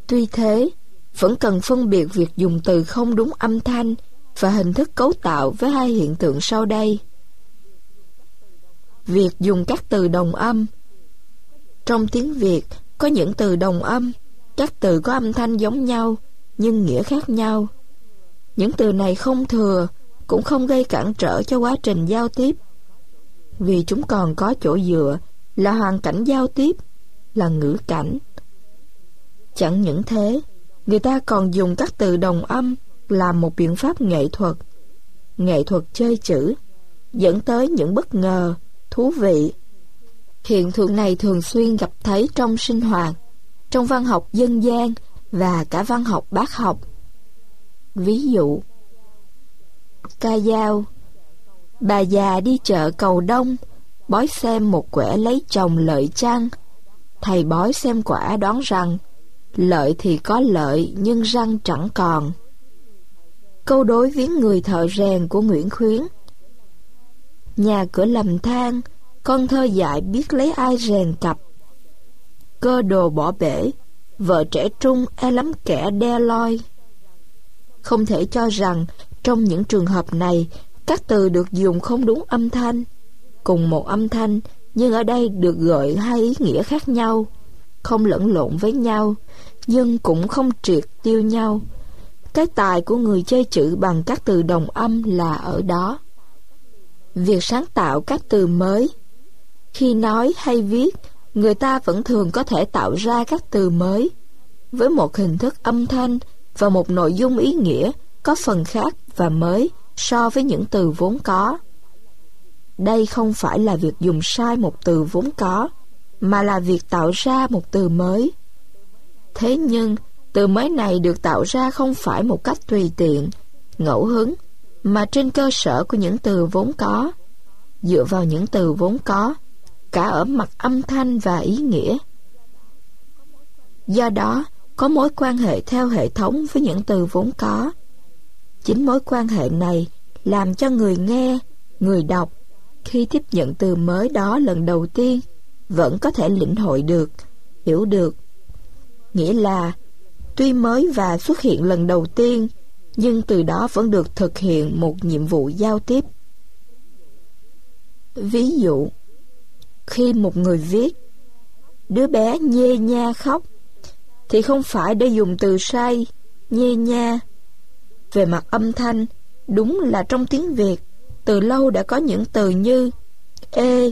Tuy thế, vẫn cần phân biệt việc dùng từ không đúng âm thanh và hình thức cấu tạo với hai hiện tượng sau đây. Việc dùng các từ đồng âm. Trong tiếng Việt, có những từ đồng âm, các từ có âm thanh giống nhau, nhưng nghĩa khác nhau. Những từ này không thừa, cũng không gây cản trở cho quá trình giao tiếp, vì chúng còn có chỗ dựa là hoàn cảnh giao tiếp, là ngữ cảnh. Chẳng những thế, người ta còn dùng các từ đồng âm làm một biện pháp nghệ thuật chơi chữ, dẫn tới những bất ngờ, thú vị. Hiện tượng này thường xuyên gặp thấy trong sinh hoạt, trong văn học dân gian và cả văn học bác học. Ví dụ, ca dao: bà già đi chợ cầu đông, bói xem một quẻ lấy chồng lợi chăng. Thầy bói xem quả đoán rằng lợi thì có lợi nhưng răng chẳng còn. Câu đối viếng người thợ rèn của Nguyễn Khuyến: nhà cửa lầm than, con thơ dại biết lấy ai rèn cặp. Cơ đồ bỏ bể, vợ trẻ trung e lắm kẻ đe loi. Không thể cho rằng trong những trường hợp này các từ được dùng không đúng âm thanh. Cùng một âm thanh, nhưng ở đây được gợi hai ý nghĩa khác nhau, không lẫn lộn với nhau, nhưng cũng không triệt tiêu nhau. Cái tài của người chơi chữ bằng các từ đồng âm là ở đó. Việc sáng tạo các từ mới. Khi nói hay viết, người ta vẫn thường có thể tạo ra các từ mới, với một hình thức âm thanh và một nội dung ý nghĩa có phần khác và mới so với những từ vốn có. Đây không phải là việc dùng sai một từ vốn có, mà là việc tạo ra một từ mới. Thế nhưng, từ mới này được tạo ra không phải một cách tùy tiện, ngẫu hứng, mà trên cơ sở của những từ vốn có, dựa vào những từ vốn có, cả ở mặt âm thanh và ý nghĩa. Do đó, có mối quan hệ theo hệ thống với những từ vốn có. Chính mối quan hệ này làm cho người nghe, người đọc, khi tiếp nhận từ mới đó lần đầu tiên, vẫn có thể lĩnh hội được, hiểu được. Nghĩa là, tuy mới và xuất hiện lần đầu tiên, nhưng từ đó vẫn được thực hiện một nhiệm vụ giao tiếp. Ví dụ, khi một người viết đứa bé nhê nha khóc, thì không phải để dùng từ say, nhê nha. Về mặt âm thanh, đúng là trong tiếng Việt, từ lâu đã có những từ như ê,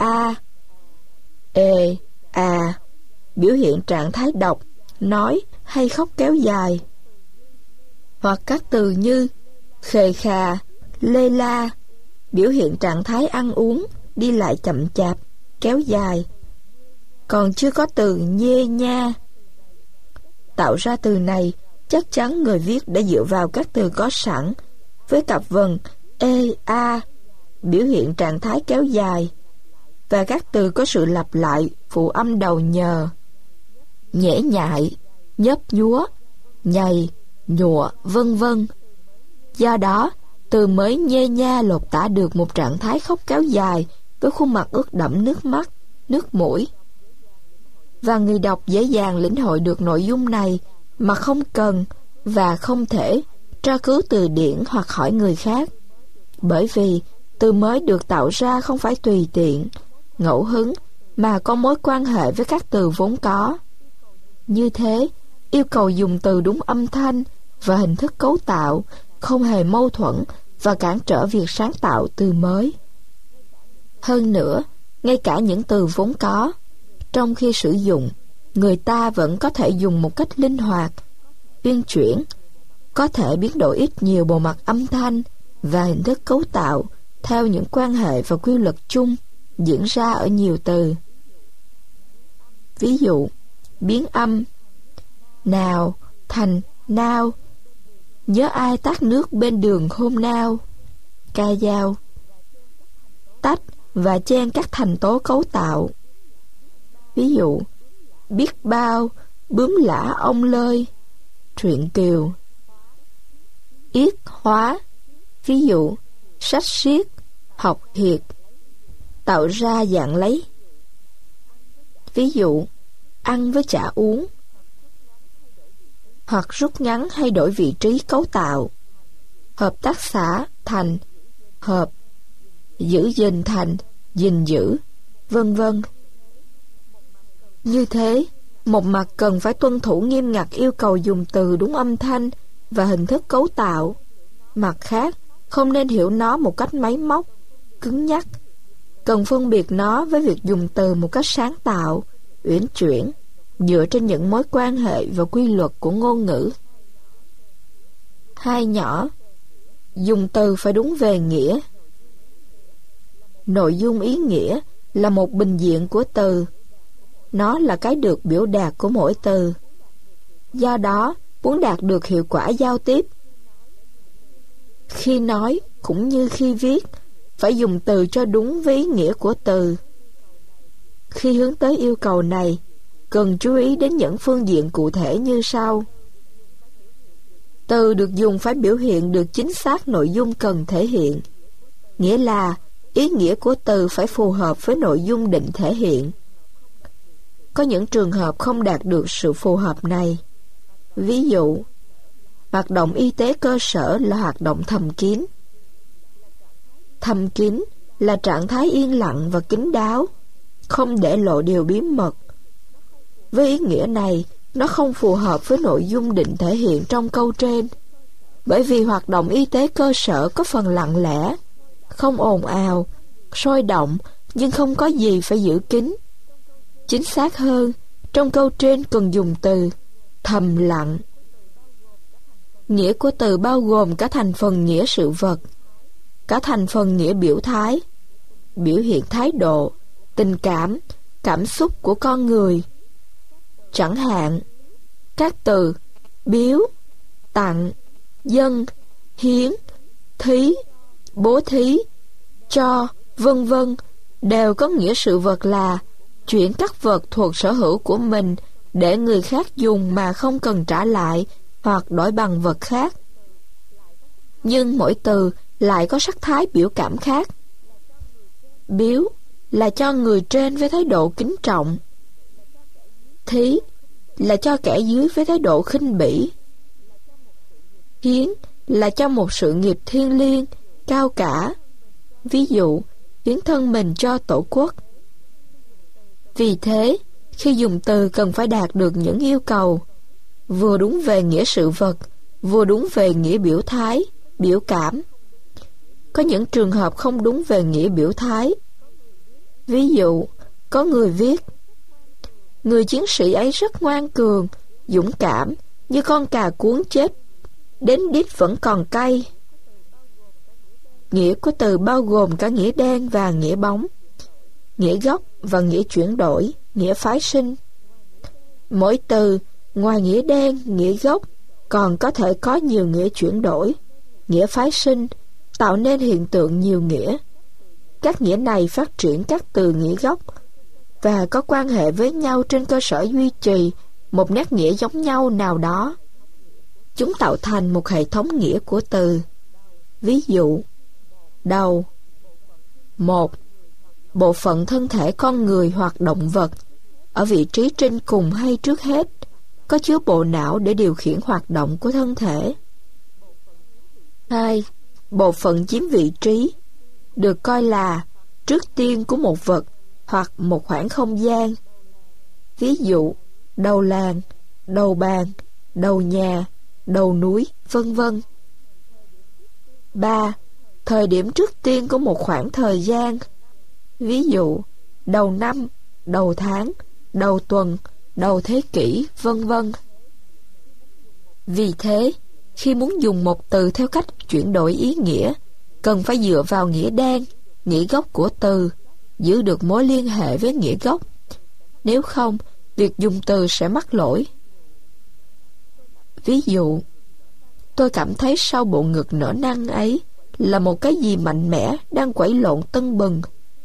a, biểu hiện trạng thái đọc, nói hay khóc kéo dài. Hoặc các từ như khề khà, lê la, biểu hiện trạng thái ăn uống, đi lại chậm chạp, kéo dài. Còn chưa có từ nhê nha. Tạo ra từ này, chắc chắn người viết đã dựa vào các từ có sẵn, với cặp vần ê, a, biểu hiện trạng thái kéo dài, và các từ có sự lặp lại phụ âm đầu nhờ, nhễ nhại, nhấp nhúa, nhầy, nhụa, vân vân. Do đó, từ mới nhê nha lột tả được một trạng thái khóc kéo dài với khuôn mặt ướt đẫm nước mắt, nước mũi. Và người đọc dễ dàng lĩnh hội được nội dung này mà không cần và không thể tra cứu từ điển hoặc hỏi người khác. Bởi vì từ mới được tạo ra không phải tùy tiện, ngẫu hứng, mà có mối quan hệ với các từ vốn có. Như thế, yêu cầu dùng từ đúng âm thanh và hình thức cấu tạo không hề mâu thuẫn và cản trở việc sáng tạo từ mới. Hơn nữa, ngay cả những từ vốn có, trong khi sử dụng, người ta vẫn có thể dùng một cách linh hoạt, uyên chuyển, có thể biến đổi ít nhiều bộ mặt âm thanh và hình thức cấu tạo theo những quan hệ và quy luật chung diễn ra ở nhiều từ. Ví dụ, biến âm nào thành nao, nhớ ai tát nước bên đường hôm nào, ca dao, tách và chen các thành tố cấu tạo. Ví dụ, biết bao, bướm lả ông lơi, truyện kiều. Yết hóa, ví dụ, sách siết, học hiệt, tạo ra dạng lấy. Ví dụ, ăn với chả uống. hoặc rút ngắn hay đổi vị trí cấu tạo. Hợp tác xã thành hợp, giữ gìn thành gìn giữ, vân vân. Như thế, một mặt cần phải tuân thủ nghiêm ngặt yêu cầu dùng từ đúng âm thanh và hình thức cấu tạo. Mặt khác, không nên hiểu nó một cách máy móc, cứng nhắc. Cần phân biệt nó với việc dùng từ một cách sáng tạo, uyển chuyển, dựa trên những mối quan hệ và quy luật của ngôn ngữ. Hai nhỏ, dùng từ phải đúng về nghĩa. Nội dung ý nghĩa là một bình diện của từ. Nó là cái được biểu đạt của mỗi từ. Do đó, muốn đạt được hiệu quả giao tiếp, khi nói cũng như khi viết, phải dùng từ cho đúng với ý nghĩa của từ. Khi hướng tới yêu cầu này, cần chú ý đến những phương diện cụ thể như sau. Từ được dùng phải biểu hiện được chính xác nội dung cần thể hiện, nghĩa là ý nghĩa của từ phải phù hợp với nội dung định thể hiện. Có những trường hợp không đạt được sự phù hợp này. Ví dụ, hoạt động y tế cơ sở là hoạt động thầm kín. Thầm kín là trạng thái yên lặng và kín đáo, không để lộ điều bí mật. Với ý nghĩa này, nó không phù hợp với nội dung định thể hiện trong câu trên, bởi vì hoạt động y tế cơ sở có phần lặng lẽ, không ồn ào, sôi động, nhưng không có gì phải giữ kín. Chính xác hơn, trong câu trên cần dùng từ thầm lặng. Nghĩa của từ bao gồm cả thành phần nghĩa sự vật, cả thành phần nghĩa biểu thái, biểu hiện thái độ, tình cảm, cảm xúc của con người. Chẳng hạn, các từ biếu, tặng, dâng, hiến, thí, bố thí, cho, vân vân đều có nghĩa sự vật là chuyển các vật thuộc sở hữu của mình để người khác dùng mà không cần trả lại hoặc đổi bằng vật khác. Nhưng mỗi từ lại có sắc thái biểu cảm khác. Biếu là cho người trên với thái độ kính trọng. Thí là cho kẻ dưới với thái độ khinh bỉ. Hiến là cho một sự nghiệp thiêng liêng, cao cả. Ví dụ, hiến thân mình cho tổ quốc. Vì thế, khi dùng từ cần phải đạt được những yêu cầu, vừa đúng về nghĩa sự vật, vừa đúng về nghĩa biểu thái, biểu cảm. Có những trường hợp không đúng về nghĩa biểu thái. Ví dụ, có người viết: người chiến sĩ ấy rất ngoan cường, dũng cảm, như con cà cuống chết, đến đít vẫn còn cay. Nghĩa của từ bao gồm cả nghĩa đen và nghĩa bóng, nghĩa gốc và nghĩa chuyển đổi, nghĩa phái sinh. Mỗi từ, ngoài nghĩa đen, nghĩa gốc, còn có thể có nhiều nghĩa chuyển đổi, nghĩa phái sinh, tạo nên hiện tượng nhiều nghĩa. Các nghĩa này phát triển các từ nghĩa gốc và có quan hệ với nhau trên cơ sở duy trì một nét nghĩa giống nhau nào đó. Chúng tạo thành một hệ thống nghĩa của từ. Ví dụ, đầu. 1. Bộ phận thân thể con người hoặc động vật, ở vị trí trên cùng hay trước hết, có chứa bộ não để điều khiển hoạt động của thân thể. 2. Bộ phận chiếm vị trí, được coi là trước tiên của một vật hoặc một khoảng không gian. Ví dụ, đầu làng, đầu bàn, đầu nhà, đầu núi, vân vân. 3. Thời điểm trước tiên của một khoảng thời gian. Ví dụ, đầu năm, đầu tháng, đầu tuần, đầu thế kỷ, vân vân. Vì thế, khi muốn dùng một từ theo cách chuyển đổi ý nghĩa, cần phải dựa vào nghĩa đen, nghĩa gốc của từ, giữ được mối liên hệ với nghĩa gốc. Nếu không, việc dùng từ sẽ mắc lỗi. Ví dụ, tôi cảm thấy sau bộ ngực nở nang ấy là một cái gì mạnh mẽ đang quẩy lộn tưng bừng.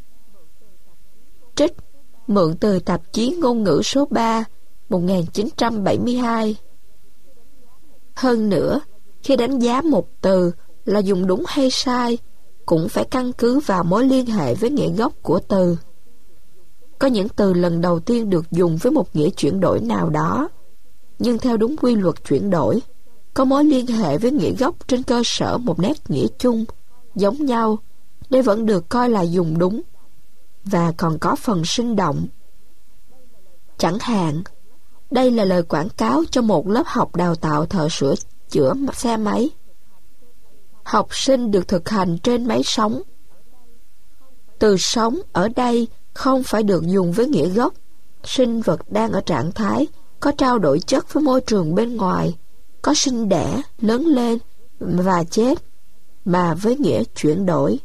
Trích mượn từ tạp chí Ngôn ngữ số 3, 1972. Hơn nữa, khi đánh giá một từ là dùng đúng hay sai, cũng phải căn cứ vào mối liên hệ với nghĩa gốc của từ. Có những từ lần đầu tiên được dùng với một nghĩa chuyển đổi nào đó, nhưng theo đúng quy luật chuyển đổi, có mối liên hệ với nghĩa gốc trên cơ sở một nét nghĩa chung, giống nhau, nên vẫn được coi là dùng đúng, và còn có phần sinh động. Chẳng hạn, đây là lời quảng cáo cho một lớp học đào tạo thợ sửa chữa xe máy. Học sinh được thực hành trên máy sống. Từ sống ở đây không phải được dùng với nghĩa gốc, sinh vật đang ở trạng thái có trao đổi chất với môi trường bên ngoài, có sinh đẻ, lớn lên và chết, mà với nghĩa chuyển đổi.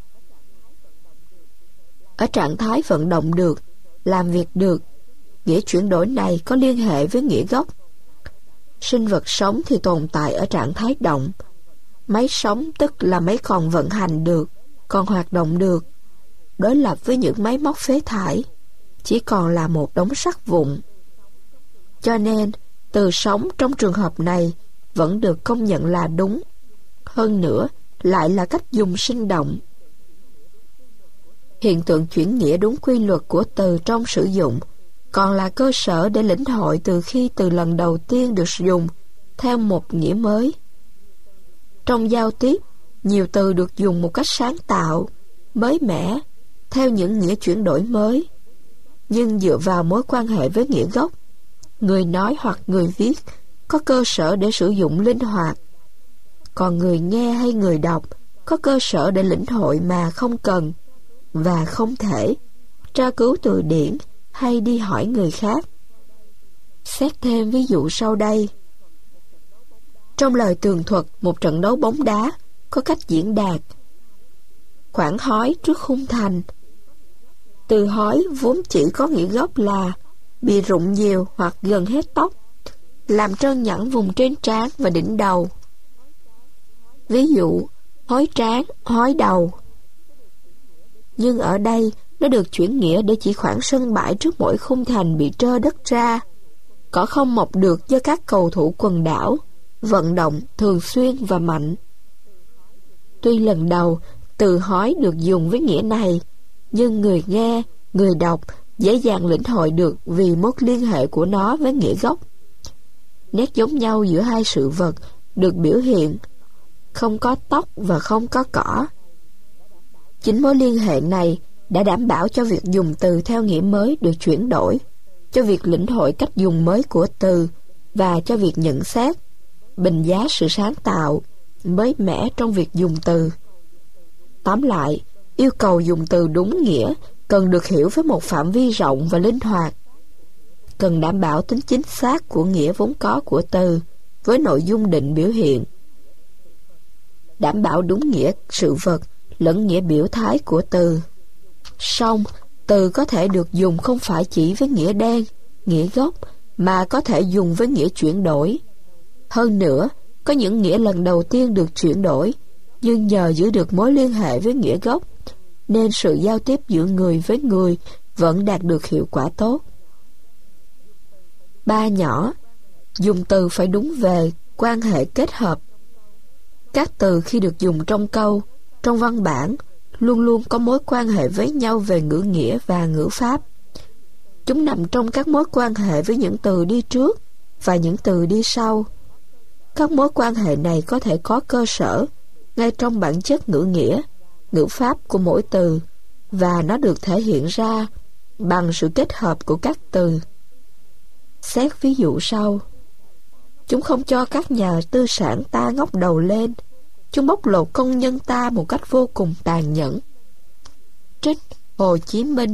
Ở trạng thái vận động được, làm việc được, nghĩa chuyển đổi này có liên hệ với nghĩa gốc. Sinh vật sống thì tồn tại ở trạng thái động. Máy sống tức là máy còn vận hành được, còn hoạt động được, đối lập với những máy móc phế thải, chỉ còn là một đống sắt vụn. Cho nên, từ sống trong trường hợp này vẫn được công nhận là đúng. Hơn nữa, lại là cách dùng sinh động. Hiện tượng chuyển nghĩa đúng quy luật của từ trong sử dụng còn là cơ sở để lĩnh hội từ khi từ lần đầu tiên được sử dụng theo một nghĩa mới. Trong giao tiếp, nhiều từ được dùng một cách sáng tạo, mới mẻ, theo những nghĩa chuyển đổi mới, nhưng dựa vào mối quan hệ với nghĩa gốc, người nói hoặc người viết có cơ sở để sử dụng linh hoạt, còn người nghe hay người đọc có cơ sở để lĩnh hội mà không cần và không thể tra cứu từ điển hay đi hỏi người khác. Xét thêm ví dụ sau đây. Trong lời tường thuật một trận đấu bóng đá có cách diễn đạt: khoảng hói trước khung thành. Từ hói vốn chỉ có nghĩa gốc là bị rụng nhiều hoặc gần hết tóc, làm trơn nhẵn vùng trên trán và đỉnh đầu. Ví dụ, hói trán, hói đầu. Nhưng ở đây, nó được chuyển nghĩa để chỉ khoảng sân bãi trước mỗi khung thành bị trơ đất ra, cỏ không mọc được do các cầu thủ quần đảo, vận động thường xuyên và mạnh. Tuy lần đầu, từ hói được dùng với nghĩa này, nhưng người nghe, người đọc dễ dàng lĩnh hội được vì mối liên hệ của nó với nghĩa gốc. Nét giống nhau giữa hai sự vật được biểu hiện, không có tóc và không có cỏ. Chính mối liên hệ này đã đảm bảo cho việc dùng từ theo nghĩa mới được chuyển đổi, cho việc lĩnh hội cách dùng mới của từ và cho việc nhận xét, bình giá sự sáng tạo, mới mẻ trong việc dùng từ. Tóm lại, yêu cầu dùng từ đúng nghĩa cần được hiểu với một phạm vi rộng và linh hoạt, cần đảm bảo tính chính xác của nghĩa vốn có của từ với nội dung định biểu hiện, đảm bảo đúng nghĩa sự vật lẫn nghĩa biểu thái của từ. Song, từ có thể được dùng không phải chỉ với nghĩa đen, nghĩa gốc, mà có thể dùng với nghĩa chuyển đổi. Hơn nữa, có những nghĩa lần đầu tiên được chuyển đổi, nhưng nhờ giữ được mối liên hệ với nghĩa gốc, nên sự giao tiếp giữa người với người vẫn đạt được hiệu quả tốt. 3 nhỏ, dùng từ phải đúng về quan hệ kết hợp. Các từ khi được dùng trong câu, trong văn bản, luôn luôn có mối quan hệ với nhau về ngữ nghĩa và ngữ pháp. Chúng nằm trong các mối quan hệ với những từ đi trước và những từ đi sau. Các mối quan hệ này có thể có cơ sở ngay trong bản chất ngữ nghĩa, ngữ pháp của mỗi từ, và nó được thể hiện ra bằng sự kết hợp của các từ. Xét ví dụ sau. Chúng không cho các nhà tư sản ta ngóc đầu lên. Chúng bóc lột công nhân ta một cách vô cùng tàn nhẫn. Trích Hồ Chí Minh.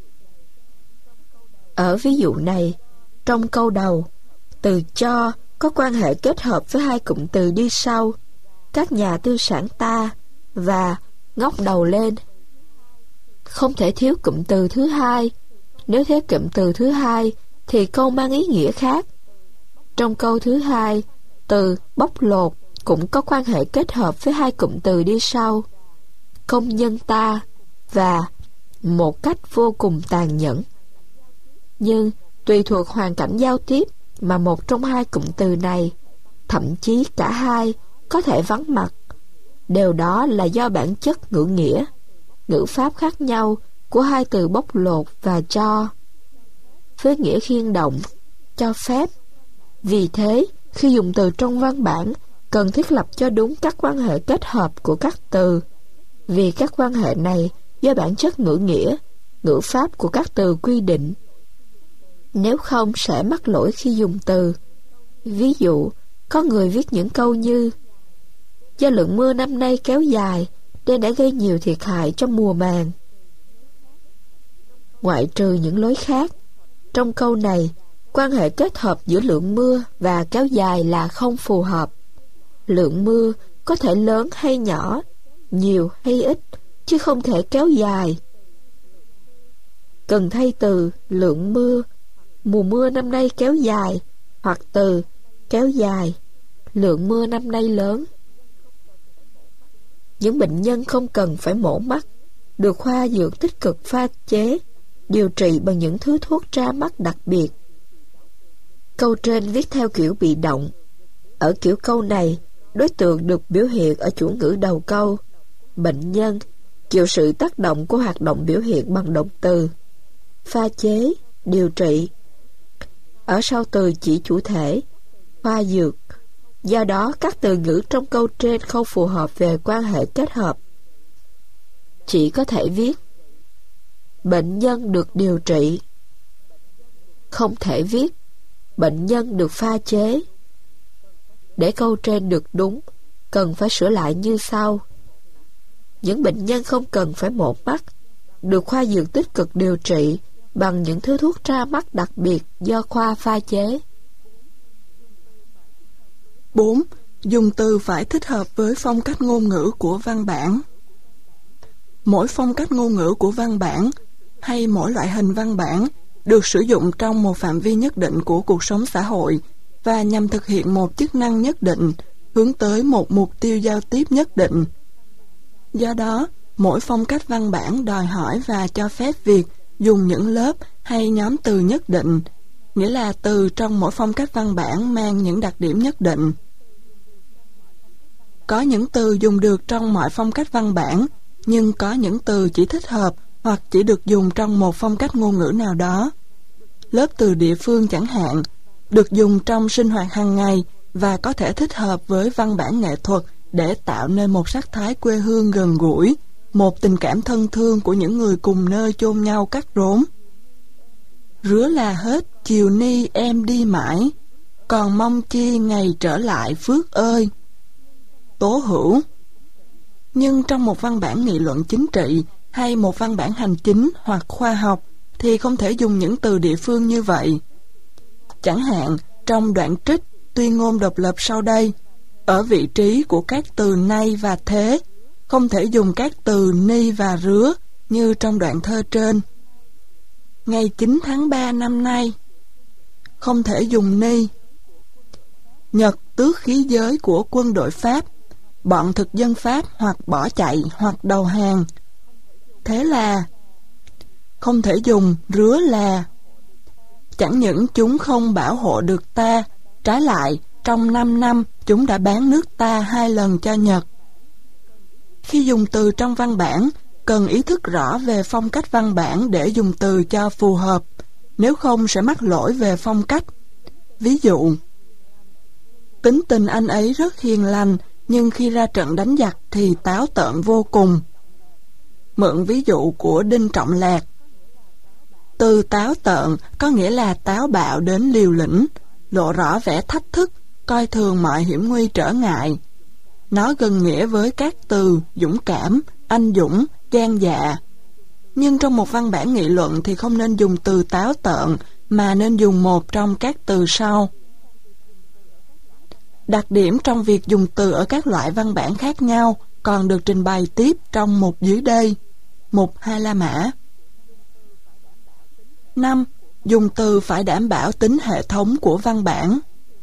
Ở ví dụ này, trong câu đầu, từ cho có quan hệ kết hợp với hai cụm từ đi sau, các nhà tư sản ta và ngóc đầu lên. Không thể thiếu cụm từ thứ hai. Nếu thiếu cụm từ thứ hai thì câu mang ý nghĩa khác. Trong câu thứ hai, từ bóc lột cũng có quan hệ kết hợp với hai cụm từ đi sau, công nhân ta và một cách vô cùng tàn nhẫn. Nhưng tùy thuộc hoàn cảnh giao tiếp mà một trong hai cụm từ này, thậm chí cả hai, có thể vắng mặt. Điều đó là do bản chất ngữ nghĩa, ngữ pháp khác nhau của hai từ bóc lột và cho. Với nghĩa khiên động, cho phép, Vì thế, khi dùng từ trong văn bản, cần thiết lập cho đúng các quan hệ kết hợp của các từ. Vì các quan hệ này do bản chất ngữ nghĩa, ngữ pháp của các từ quy định. Nếu không sẽ mắc lỗi khi dùng từ. Ví dụ, có người viết những câu như: do lượng mưa năm nay kéo dài nên đã gây nhiều thiệt hại trong mùa màng. Ngoại trừ những lối khác, trong câu này, quan hệ kết hợp giữa lượng mưa và kéo dài là không phù hợp. Lượng mưa có thể lớn hay nhỏ, nhiều hay ít, chứ không thể kéo dài. Cần thay từ lượng mưa, mùa mưa năm nay kéo dài, hoặc từ kéo dài, lượng mưa năm nay lớn. Những bệnh nhân không cần phải mổ mắt, được khoa dược tích cực pha chế, điều trị bằng những thứ thuốc ra mắt đặc biệt. Câu trên viết theo kiểu bị động. Ở kiểu câu này, đối tượng được biểu hiện ở chủ ngữ đầu câu. Bệnh nhân chịu sự tác động của hoạt động biểu hiện bằng động từ. Pha chế, điều trị. Ở sau từ chỉ chủ thể, khoa dược. Do đó, các từ ngữ trong câu trên không phù hợp về quan hệ kết hợp. Chỉ có thể viết bệnh nhân được điều trị. Không thể viết bệnh nhân được pha chế. Để câu trên được đúng, cần phải sửa lại như sau. Những bệnh nhân không cần phải mổ mắt, được khoa dược tích cực điều trị bằng những thứ thuốc ra mắt đặc biệt do khoa pha chế. 4. Dùng từ phải thích hợp với phong cách ngôn ngữ của văn bản. Mỗi phong cách ngôn ngữ của văn bản hay mỗi loại hình văn bản được sử dụng trong một phạm vi nhất định của cuộc sống xã hội và nhằm thực hiện một chức năng nhất định, hướng tới một mục tiêu giao tiếp nhất định. Do đó, mỗi phong cách văn bản đòi hỏi và cho phép việc dùng những lớp hay nhóm từ nhất định, nghĩa là từ trong mỗi phong cách văn bản mang những đặc điểm nhất định. Có những từ dùng được trong mọi phong cách văn bản, nhưng có những từ chỉ thích hợp hoặc chỉ được dùng trong một phong cách ngôn ngữ nào đó. Lớp từ địa phương chẳng hạn, được dùng trong sinh hoạt hàng ngày và có thể thích hợp với văn bản nghệ thuật để tạo nên một sắc thái quê hương gần gũi, một tình cảm thân thương của những người cùng nơi chôn nhau cắt rốn. Rứa là hết, chiều ni em đi mãi, còn mong chi ngày trở lại Phước ơi. Tố Hữu. Nhưng trong một văn bản nghị luận chính trị hay một văn bản hành chính hoặc khoa học thì không thể dùng những từ địa phương như vậy. Chẳng hạn, trong đoạn trích tuyên ngôn độc lập sau đây, ở vị trí của các từ nay và thế, không thể dùng các từ ni và rứa như trong đoạn thơ trên. Ngày 9 tháng 3 năm nay, không thể dùng ni. Nhật tước khí giới của quân đội Pháp, bọn thực dân Pháp hoặc bỏ chạy hoặc đầu hàng. Thế là không thể dùng rứa là. Chẳng những chúng không bảo hộ được ta, trái lại trong 5 năm chúng đã bán nước ta 2 lần cho Nhật. Khi dùng từ trong văn bản, cần ý thức rõ về phong cách văn bản để dùng từ cho phù hợp, nếu không sẽ mắc lỗi về phong cách. Ví dụ, tính tình anh ấy rất hiền lành, nhưng khi ra trận đánh giặc thì táo tợn vô cùng. Mượn ví dụ của Đinh Trọng Lạc. Từ táo tợn có nghĩa là táo bạo đến liều lĩnh, lộ rõ vẻ thách thức, coi thường mọi hiểm nguy trở ngại. Nó gần nghĩa với các từ dũng cảm, anh dũng, gan dạ. Nhưng trong một văn bản nghị luận thì không nên dùng từ táo tợn, mà nên dùng một trong các từ sau. Đặc điểm trong việc dùng từ ở các loại văn bản khác nhau còn được trình bày tiếp trong mục dưới đây. Mục Hai La Mã. 5. Dùng từ phải đảm bảo tính hệ thống của văn bản.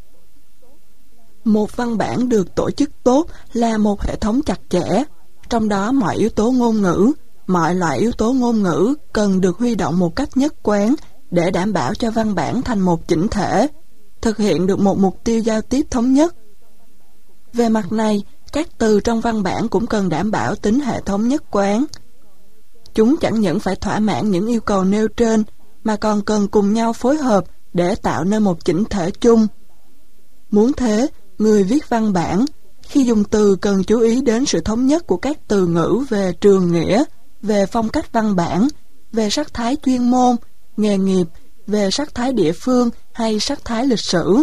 Một văn bản được tổ chức tốt là một hệ thống chặt chẽ, trong đó mọi yếu tố ngôn ngữ, mọi loại yếu tố ngôn ngữ cần được huy động một cách nhất quán để đảm bảo cho văn bản thành một chỉnh thể, thực hiện được một mục tiêu giao tiếp thống nhất. Về mặt này, các từ trong văn bản cũng cần đảm bảo tính hệ thống nhất quán. Chúng chẳng những phải thỏa mãn những yêu cầu nêu trên, mà còn cần cùng nhau phối hợp để tạo nên một chỉnh thể chung. Muốn thế, người viết văn bản khi dùng từ cần chú ý đến sự thống nhất của các từ ngữ về trường nghĩa, về phong cách văn bản, về sắc thái chuyên môn, nghề nghiệp, về sắc thái địa phương hay sắc thái lịch sử.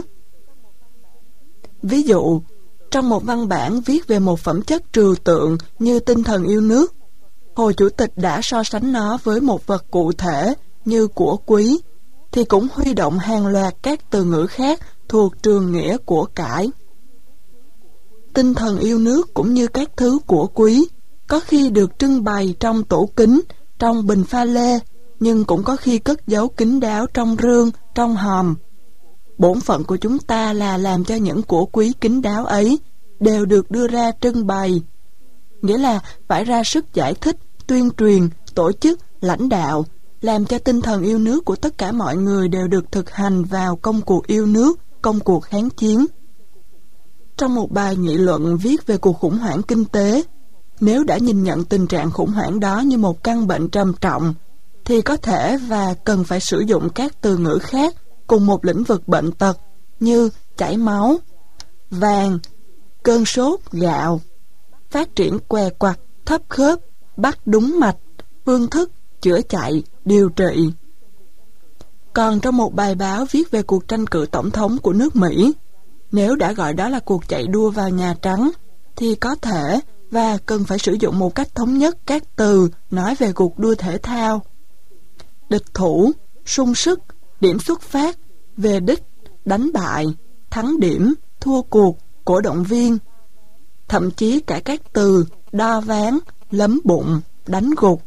Ví dụ, trong một văn bản viết về một phẩm chất trừu tượng như tinh thần yêu nước, Hồ Chủ tịch đã so sánh nó với một vật cụ thể như của quý, thì cũng huy động hàng loạt các từ ngữ khác thuộc trường nghĩa của cải. Tinh thần yêu nước cũng như các thứ của quý, có khi được trưng bày trong tủ kính, trong bình pha lê, nhưng cũng có khi cất giấu kín đáo trong rương, trong hòm. Bổn phận của chúng ta là làm cho những của quý kín đáo ấy đều được đưa ra trưng bày, nghĩa là phải ra sức giải thích, tuyên truyền, tổ chức, lãnh đạo, làm cho tinh thần yêu nước của tất cả mọi người đều được thực hành vào công cuộc yêu nước, công cuộc kháng chiến. Trong một bài nghị luận viết về cuộc khủng hoảng kinh tế, nếu đã nhìn nhận tình trạng khủng hoảng đó như một căn bệnh trầm trọng, thì có thể và cần phải sử dụng các từ ngữ khác cùng một lĩnh vực bệnh tật như chảy máu, vàng, cơn sốt, gạo, phát triển què quặt, thấp khớp, bắt đúng mạch, phương thức, chữa chạy, điều trị. Còn trong một bài báo viết về cuộc tranh cử tổng thống của nước Mỹ, nếu đã gọi đó là cuộc chạy đua vào Nhà Trắng, thì có thể và cần phải sử dụng một cách thống nhất các từ nói về cuộc đua thể thao. Địch thủ, sung sức, điểm xuất phát, về đích, đánh bại, thắng điểm, thua cuộc, cổ động viên. Thậm chí cả các từ đo ván, lấm bụng, đánh gục.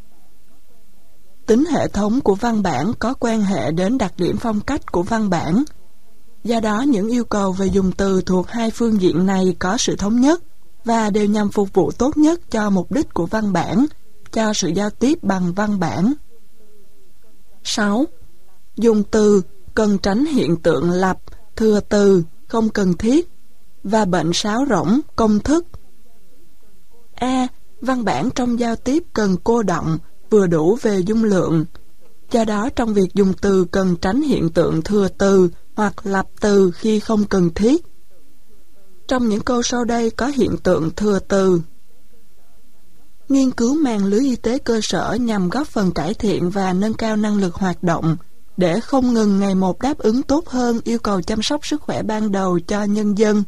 Tính hệ thống của văn bản có quan hệ đến đặc điểm phong cách của văn bản. Do đó những yêu cầu về dùng từ thuộc hai phương diện này có sự thống nhất và đều nhằm phục vụ tốt nhất cho mục đích của văn bản, cho sự giao tiếp bằng văn bản. 6. Dùng từ cần tránh hiện tượng lặp, thừa từ, không cần thiết và bệnh sáo rỗng, công thức. A. Văn bản trong giao tiếp cần cô đọng, vừa đủ về dung lượng. Do đó trong việc dùng từ cần tránh hiện tượng thừa từ hoặc lặp từ khi không cần thiết. Trong những câu sau đây có hiện tượng thừa từ. Nghiên cứu mạng lưới y tế cơ sở nhằm góp phần cải thiện và nâng cao năng lực hoạt động để không ngừng ngày một đáp ứng tốt hơn yêu cầu chăm sóc sức khỏe ban đầu cho nhân dân.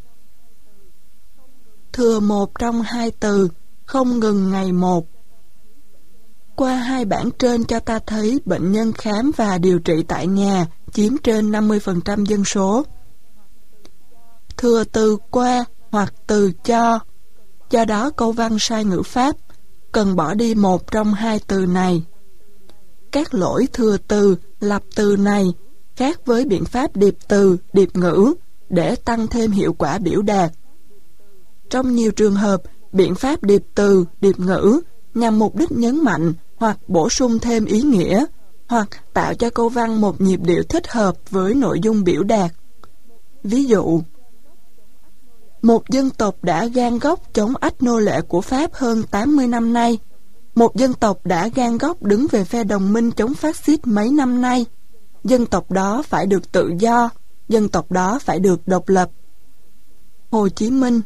Thừa một trong hai từ, không ngừng ngày một. Qua hai bảng trên cho ta thấy bệnh nhân khám và điều trị tại nhà chiếm trên 50% dân số. Thừa từ qua hoặc từ cho. Do đó câu văn sai ngữ pháp, cần bỏ đi một trong hai từ này. Các lỗi thừa từ, lặp từ này khác với biện pháp điệp từ, điệp ngữ để tăng thêm hiệu quả biểu đạt. Trong nhiều trường hợp, biện pháp điệp từ, điệp ngữ nhằm mục đích nhấn mạnh hoặc bổ sung thêm ý nghĩa, hoặc tạo cho câu văn một nhịp điệu thích hợp với nội dung biểu đạt. Ví dụ, một dân tộc đã gan góc chống ách nô lệ của Pháp hơn 80 năm nay. Một dân tộc đã gan góc đứng về phe đồng minh chống phát xít mấy năm nay. Dân tộc đó phải được tự do, dân tộc đó phải được độc lập. Hồ Chí Minh.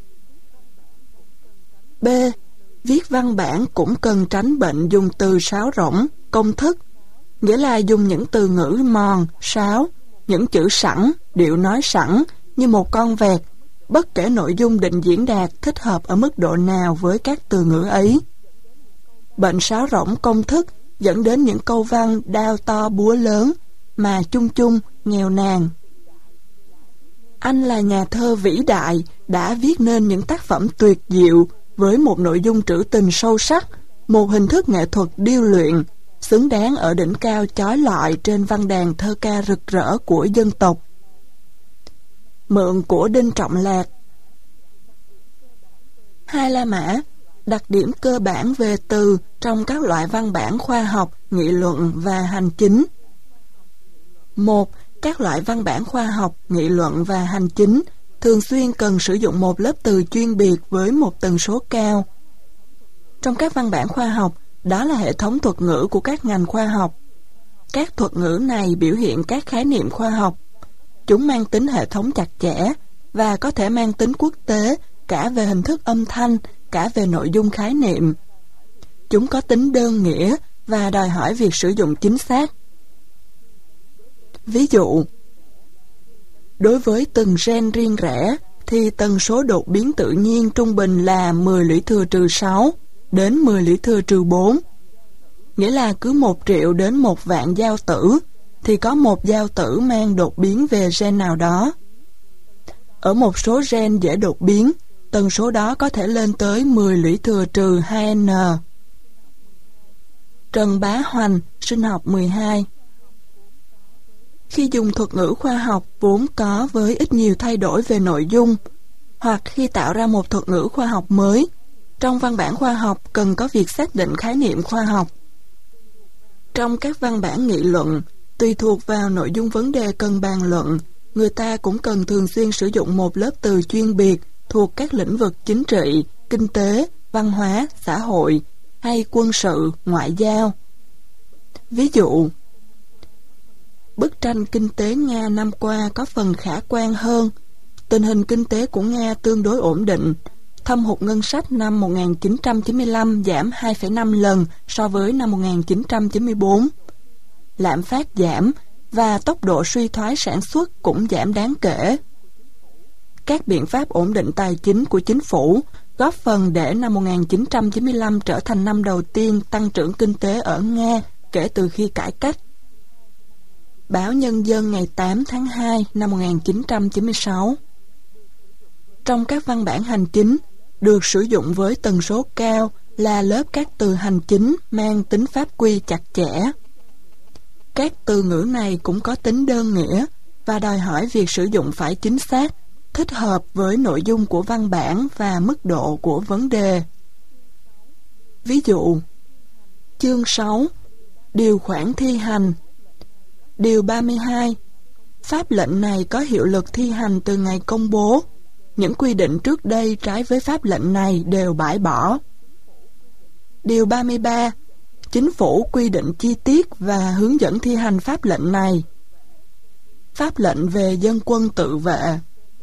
B. Viết văn bản cũng cần tránh bệnh dùng từ sáo rỗng, công thức, nghĩa là dùng những từ ngữ mòn, sáo, những chữ sẵn, điệu nói sẵn như một con vẹt, bất kể nội dung định diễn đạt thích hợp ở mức độ nào với các từ ngữ ấy. Bệnh sáo rỗng công thức dẫn đến những câu văn đao to búa lớn mà chung chung, nghèo nàn. Anh là nhà thơ vĩ đại, đã viết nên những tác phẩm tuyệt diệu với một nội dung trữ tình sâu sắc, một hình thức nghệ thuật điêu luyện, xứng đáng ở đỉnh cao chói lọi trên văn đàn thơ ca rực rỡ của dân tộc. Mượn của Đinh Trọng Lạc. Hai La Mã, đặc điểm cơ bản về từ trong các loại văn bản khoa học, nghị luận và hành chính. 1. Các loại văn bản khoa học, nghị luận và hành chính thường xuyên cần sử dụng một lớp từ chuyên biệt với một tần số cao. Trong các văn bản khoa học, đó là hệ thống thuật ngữ của các ngành khoa học. Các thuật ngữ này biểu hiện các khái niệm khoa học. Chúng mang tính hệ thống chặt chẽ, và có thể mang tính quốc tế cả về hình thức âm thanh, cả về nội dung khái niệm. Chúng có tính đơn nghĩa và đòi hỏi việc sử dụng chính xác. Ví dụ, đối với từng gen riêng rẽ thì tần số đột biến tự nhiên trung bình là 10 lũy thừa trừ 6 đến 10 lũy thừa trừ 4. Nghĩa là cứ 1 triệu đến 1 vạn giao tử thì có một giao tử mang đột biến về gen nào đó. Ở một số gen dễ đột biến, tần số đó có thể lên tới 10 lũy thừa trừ 2n. Trần Bá Hoành, sinh học 12. Khi dùng thuật ngữ khoa học vốn có với ít nhiều thay đổi về nội dung, hoặc khi tạo ra một thuật ngữ khoa học mới, trong văn bản khoa học cần có việc xác định khái niệm khoa học. Trong các văn bản nghị luận, tùy thuộc vào nội dung vấn đề cần bàn luận, người ta cũng cần thường xuyên sử dụng một lớp từ chuyên biệt thuộc các lĩnh vực chính trị, kinh tế, văn hóa, xã hội hay quân sự, ngoại giao. Ví dụ, bức tranh kinh tế Nga năm qua có phần khả quan hơn, tình hình kinh tế của Nga tương đối ổn định, thâm hụt ngân sách năm 1995 giảm 2,5 lần so với năm 1994. Lạm phát giảm và tốc độ suy thoái sản xuất cũng giảm đáng kể. Các biện pháp ổn định tài chính của chính phủ góp phần để năm 1995 trở thành năm đầu tiên tăng trưởng kinh tế ở Nga kể từ khi cải cách. Báo Nhân dân ngày 8 tháng 2 năm 1996. Trong các văn bản hành chính, được sử dụng với tần số cao là lớp các từ hành chính mang tính pháp quy chặt chẽ. Các từ ngữ này cũng có tính đơn nghĩa và đòi hỏi việc sử dụng phải chính xác, thích hợp với nội dung của văn bản và mức độ của vấn đề. Ví dụ, chương 6, điều khoản thi hành. Điều 32, pháp lệnh này có hiệu lực thi hành từ ngày công bố. Những quy định trước đây trái với pháp lệnh này đều bãi bỏ. Điều 33, chính phủ quy định chi tiết và hướng dẫn thi hành pháp lệnh này. Pháp lệnh về dân quân tự vệ.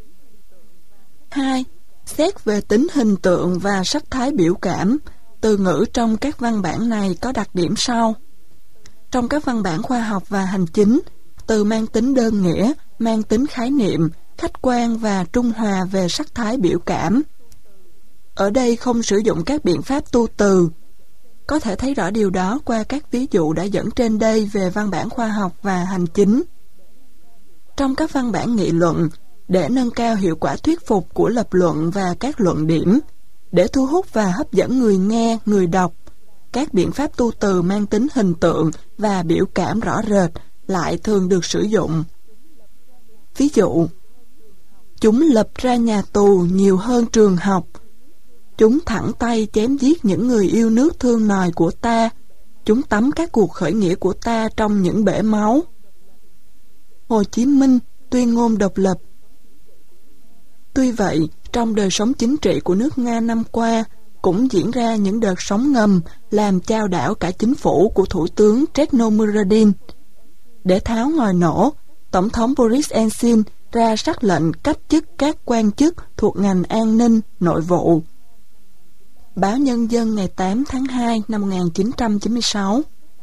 2. Xét về tính hình tượng và sắc thái biểu cảm, từ ngữ trong các văn bản này có đặc điểm sau. Trong các văn bản khoa học và hành chính, từ mang tính đơn nghĩa, mang tính khái niệm, khách quan và trung hòa về sắc thái biểu cảm. Ở đây không sử dụng các biện pháp tu từ. Có thể thấy rõ điều đó qua các ví dụ đã dẫn trên đây về văn bản khoa học và hành chính. Trong các văn bản nghị luận, để nâng cao hiệu quả thuyết phục của lập luận và các luận điểm, để thu hút và hấp dẫn người nghe, người đọc, các biện pháp tu từ mang tính hình tượng và biểu cảm rõ rệt lại thường được sử dụng. Ví dụ, chúng lập ra nhà tù nhiều hơn trường học. Chúng thẳng tay chém giết những người yêu nước thương nòi của ta. Chúng tắm các cuộc khởi nghĩa của ta trong những bể máu. Hồ Chí Minh tuyên ngôn độc lập. Tuy vậy, trong đời sống chính trị của nước Nga năm qua, cũng diễn ra những đợt sóng ngầm làm chao đảo cả chính phủ của Thủ tướng Chernomyrdin. Để tháo ngòi nổ, Tổng thống Boris Yeltsin ra sắc lệnh cách chức các quan chức thuộc ngành an ninh, nội vụ. Báo Nhân dân ngày 8 tháng 2 năm 1996.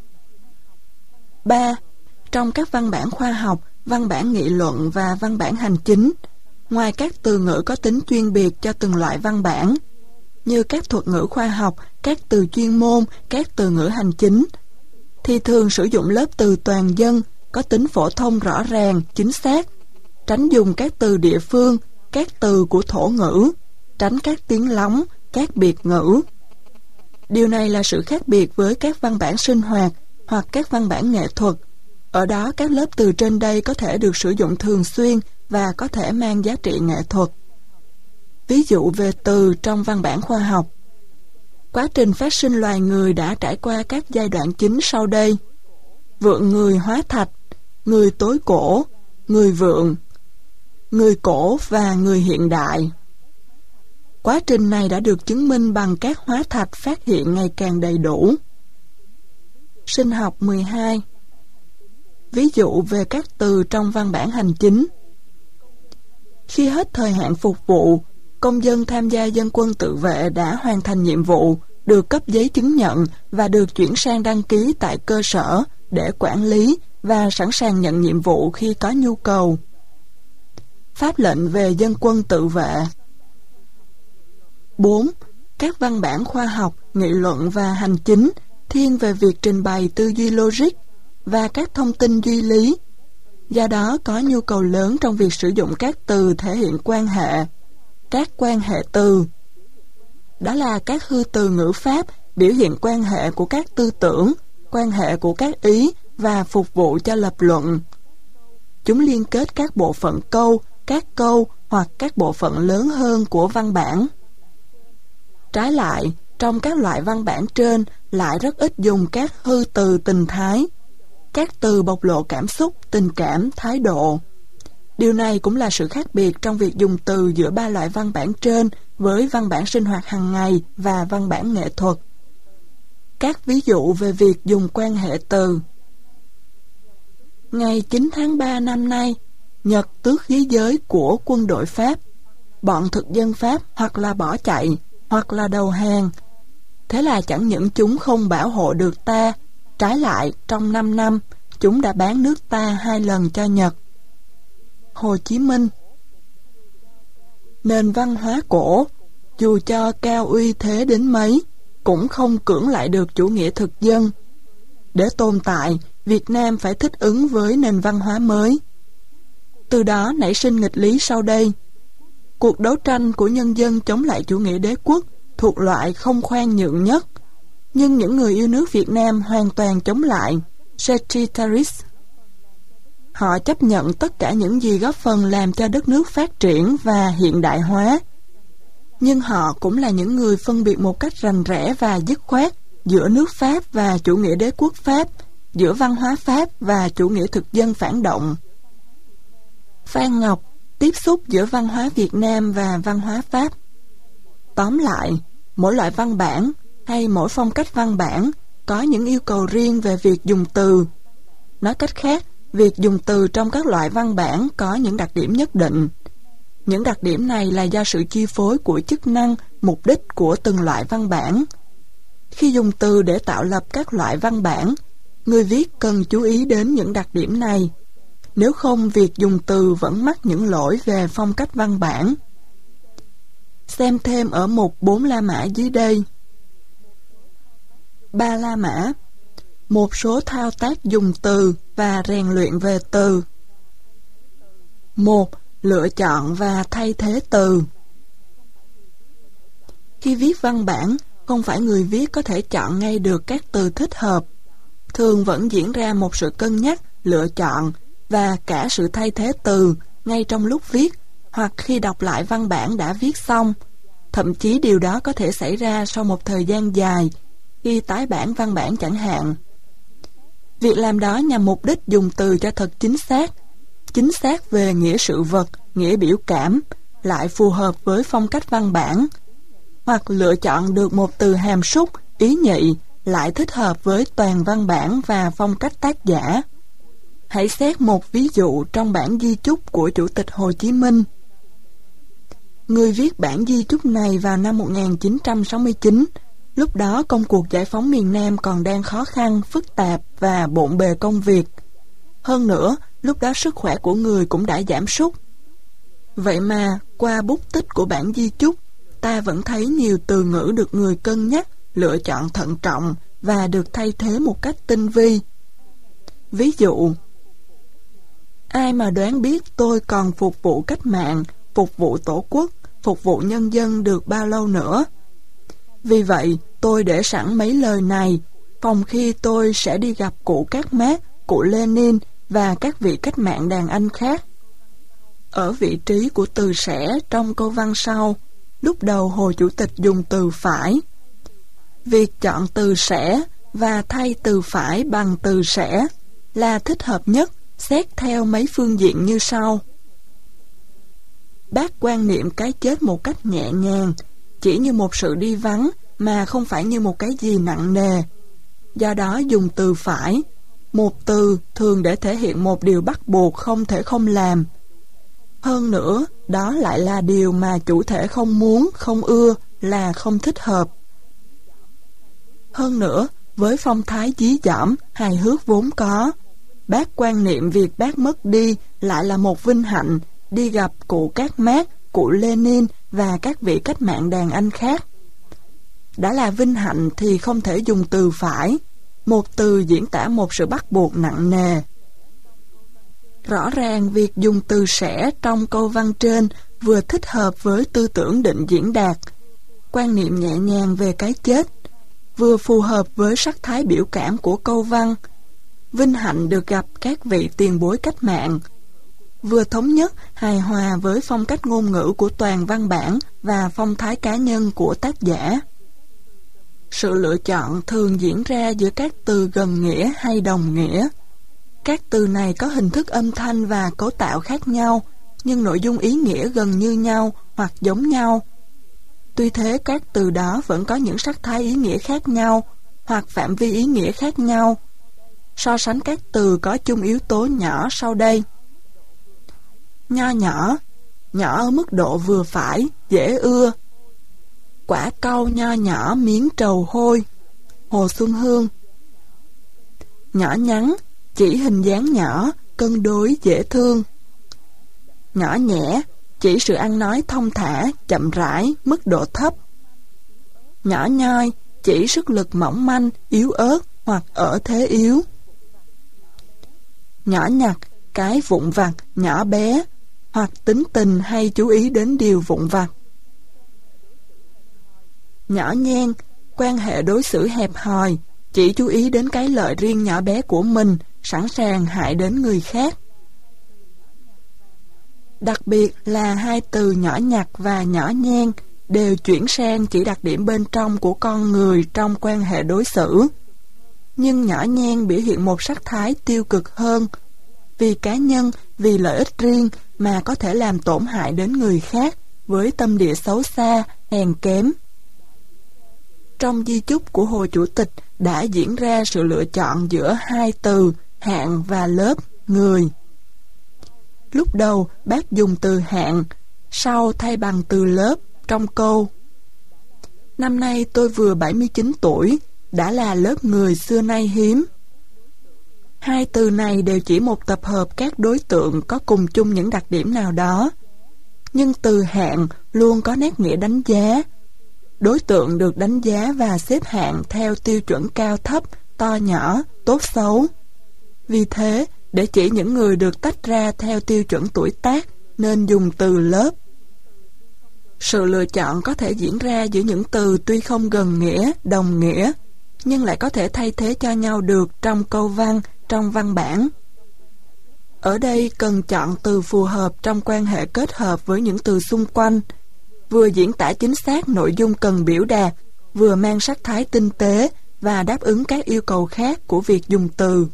3. Trong các văn bản khoa học, văn bản nghị luận và văn bản hành chính, ngoài các từ ngữ có tính chuyên biệt cho từng loại văn bản, như các thuật ngữ khoa học, các từ chuyên môn, các từ ngữ hành chính, thì thường sử dụng lớp từ toàn dân, có tính phổ thông rõ ràng, chính xác, tránh dùng các từ địa phương, các từ của thổ ngữ, tránh các tiếng lóng, các biệt ngữ. Điều này là sự khác biệt với các văn bản sinh hoạt hoặc các văn bản nghệ thuật. Ở đó các lớp từ trên đây có thể được sử dụng thường xuyên và có thể mang giá trị nghệ thuật. Ví dụ về từ trong văn bản khoa học. Quá trình phát sinh loài người đã trải qua các giai đoạn chính sau đây: vượn người hóa thạch, người tối cổ, người vượn, người cổ và người hiện đại. Quá trình này đã được chứng minh bằng các hóa thạch phát hiện ngày càng đầy đủ. Sinh học 12. Ví dụ về các từ trong văn bản hành chính. Khi hết thời hạn phục vụ, công dân tham gia dân quân tự vệ đã hoàn thành nhiệm vụ, được cấp giấy chứng nhận và được chuyển sang đăng ký tại cơ sở để quản lý và sẵn sàng nhận nhiệm vụ khi có nhu cầu. Pháp lệnh về dân quân tự vệ. 4. Các văn bản khoa học, nghị luận và hành chính thiên về việc trình bày tư duy logic và các thông tin duy lý. Do đó có nhu cầu lớn trong việc sử dụng các từ thể hiện quan hệ, các quan hệ từ. Đó là các hư từ ngữ pháp biểu hiện quan hệ của các tư tưởng, quan hệ của các ý và phục vụ cho lập luận. Chúng liên kết các bộ phận các câu hoặc các bộ phận lớn hơn của văn bản. Trái lại, trong các loại văn bản trên lại rất ít dùng các hư từ tình thái, các từ bộc lộ cảm xúc, tình cảm, thái độ. Điều này cũng là sự khác biệt trong việc dùng từ giữa ba loại văn bản trên với văn bản sinh hoạt hàng ngày và văn bản nghệ thuật. Các ví dụ về việc dùng quan hệ từ. Ngày 9 tháng 3 năm nay, Nhật tước khí giới của quân đội Pháp. Bọn thực dân Pháp hoặc là bỏ chạy, hoặc là đầu hàng. Thế là chẳng những chúng không bảo hộ được ta, trái lại, trong 5 năm, chúng đã bán nước ta 2 lần cho Nhật. Hồ Chí Minh. Nền văn hóa cổ, dù cho cao uy thế đến mấy, cũng không cưỡng lại được chủ nghĩa thực dân. Để tồn tại, Việt Nam phải thích ứng với nền văn hóa mới. Từ đó nảy sinh nghịch lý sau đây. Cuộc đấu tranh của nhân dân chống lại chủ nghĩa đế quốc thuộc loại không khoan nhượng nhất, nhưng những người yêu nước Việt Nam hoàn toàn chống lại Sectarianism. Họ chấp nhận tất cả những gì góp phần làm cho đất nước phát triển và hiện đại hóa. Nhưng họ cũng là những người phân biệt một cách rành rẽ và dứt khoát giữa nước Pháp và chủ nghĩa đế quốc Pháp, giữa văn hóa Pháp và chủ nghĩa thực dân phản động. Phan Ngọc tiếp xúc giữa văn hóa Việt Nam và văn hóa Pháp. Tóm lại, mỗi loại văn bản hay mỗi phong cách văn bản có những yêu cầu riêng về việc dùng từ. Nói cách khác, việc dùng từ trong các loại văn bản có những đặc điểm nhất định. Những đặc điểm này là do sự chi phối của chức năng, mục đích của từng loại văn bản. Khi dùng từ để tạo lập các loại văn bản, người viết cần chú ý đến những đặc điểm này. Nếu không, việc dùng từ vẫn mắc những lỗi về phong cách văn bản. Xem thêm ở mục 4 La Mã dưới đây. 3 La Mã. Một số thao tác dùng từ và rèn luyện về từ. 1. Lựa chọn và thay thế từ. Khi viết văn bản, không phải người viết có thể chọn ngay được các từ thích hợp. Thường vẫn diễn ra một sự cân nhắc, lựa chọn và cả sự thay thế từ ngay trong lúc viết hoặc khi đọc lại văn bản đã viết xong. Thậm chí điều đó có thể xảy ra sau một thời gian dài, khi tái bản văn bản chẳng hạn. Việc làm đó nhằm mục đích dùng từ cho thật chính xác về nghĩa sự vật, nghĩa biểu cảm, lại phù hợp với phong cách văn bản, hoặc lựa chọn được một từ hàm súc, ý nhị, lại thích hợp với toàn văn bản và phong cách tác giả. Hãy xét một ví dụ trong bản di chúc của Chủ tịch Hồ Chí Minh. Người viết bản di chúc này vào năm 1969, lúc đó công cuộc giải phóng miền Nam còn đang khó khăn, phức tạp và bộn bề công việc. Hơn nữa, lúc đó sức khỏe của người cũng đã giảm sút. Vậy mà, qua bút tích của bản di chúc, ta vẫn thấy nhiều từ ngữ được người cân nhắc, lựa chọn thận trọng và được thay thế một cách tinh vi. Ví dụ, ai mà đoán biết tôi còn phục vụ cách mạng, phục vụ tổ quốc, phục vụ nhân dân được bao lâu nữa. Vì vậy, tôi để sẵn mấy lời này, phòng khi tôi sẽ đi gặp cụ Các Mác, cụ Lenin và các vị cách mạng đàn anh khác. Ở vị trí của từ sẽ trong câu văn sau, lúc đầu Hồ Chủ tịch dùng từ phải. Việc chọn từ sẽ và thay từ phải bằng từ sẽ là thích hợp nhất xét theo mấy phương diện như sau. Bác quan niệm cái chết một cách nhẹ nhàng, chỉ như một sự đi vắng mà không phải như một cái gì nặng nề. Do đó dùng từ phải. Một từ thường để thể hiện một điều bắt buộc không thể không làm. Hơn nữa, đó lại là điều mà chủ thể không muốn, không ưa, là không thích hợp. Hơn nữa, với phong thái dí dỏm, hài hước vốn có, bác quan niệm việc bác mất đi lại là một vinh hạnh, đi gặp cụ Các Mác, cụ Lenin và các vị cách mạng đàn anh khác. Đã là vinh hạnh thì không thể dùng từ phải, một từ diễn tả một sự bắt buộc nặng nề. Rõ ràng việc dùng từ sẽ trong câu văn trên vừa thích hợp với tư tưởng định diễn đạt, quan niệm nhẹ nhàng về cái chết, vừa phù hợp với sắc thái biểu cảm của câu văn, vinh hạnh được gặp các vị tiền bối cách mạng, vừa thống nhất, hài hòa với phong cách ngôn ngữ của toàn văn bản và phong thái cá nhân của tác giả. Sự lựa chọn thường diễn ra giữa các từ gần nghĩa hay đồng nghĩa. Các từ này có hình thức âm thanh và cấu tạo khác nhau, nhưng nội dung ý nghĩa gần như nhau hoặc giống nhau. Tuy thế, các từ đó vẫn có những sắc thái ý nghĩa khác nhau hoặc phạm vi ý nghĩa khác nhau. So sánh các từ có chung yếu tố nhỏ sau đây. Nho nhỏ, nhỏ ở mức độ vừa phải, dễ ưa. Quả cau nho nhỏ miếng trầu hôi, Hồ Xuân Hương. Nhỏ nhắn, chỉ hình dáng nhỏ, cân đối dễ thương. Nhỏ nhẹ, chỉ sự ăn nói thông thả, chậm rãi, mức độ thấp. Nhỏ nhoi, chỉ sức lực mỏng manh, yếu ớt hoặc ở thế yếu. Nhỏ nhặt, cái vụn vặt, nhỏ bé, hoặc tính tình hay chú ý đến điều vụn vặt. Nhỏ nhen, quan hệ đối xử hẹp hòi, chỉ chú ý đến cái lợi riêng nhỏ bé của mình, sẵn sàng hại đến người khác. Đặc biệt là hai từ nhỏ nhặt và nhỏ nhen đều chuyển sang chỉ đặc điểm bên trong của con người trong quan hệ đối xử. Nhưng nhỏ nhen biểu hiện một sắc thái tiêu cực hơn, vì cá nhân, vì lợi ích riêng mà có thể làm tổn hại đến người khác với tâm địa xấu xa, hèn kém. Trong di chúc của Hồ Chủ tịch đã diễn ra sự lựa chọn giữa hai từ hạng và lớp, người. Lúc đầu bác dùng từ hạng, sau thay bằng từ lớp trong câu. Năm nay tôi vừa 79 tuổi, đã là lớp người xưa nay hiếm. Hai từ này đều chỉ một tập hợp các đối tượng có cùng chung những đặc điểm nào đó. Nhưng từ hạng luôn có nét nghĩa đánh giá. Đối tượng được đánh giá và xếp hạng theo tiêu chuẩn cao thấp, to nhỏ, tốt xấu. Vì thế, để chỉ những người được tách ra theo tiêu chuẩn tuổi tác, nên dùng từ lớp. Sự lựa chọn có thể diễn ra giữa những từ tuy không gần nghĩa, đồng nghĩa, nhưng lại có thể thay thế cho nhau được trong câu văn, trong văn bản. Ở đây cần chọn từ phù hợp trong quan hệ kết hợp với những từ xung quanh, vừa diễn tả chính xác nội dung cần biểu đạt, vừa mang sắc thái tinh tế và đáp ứng các yêu cầu khác của việc dùng từ.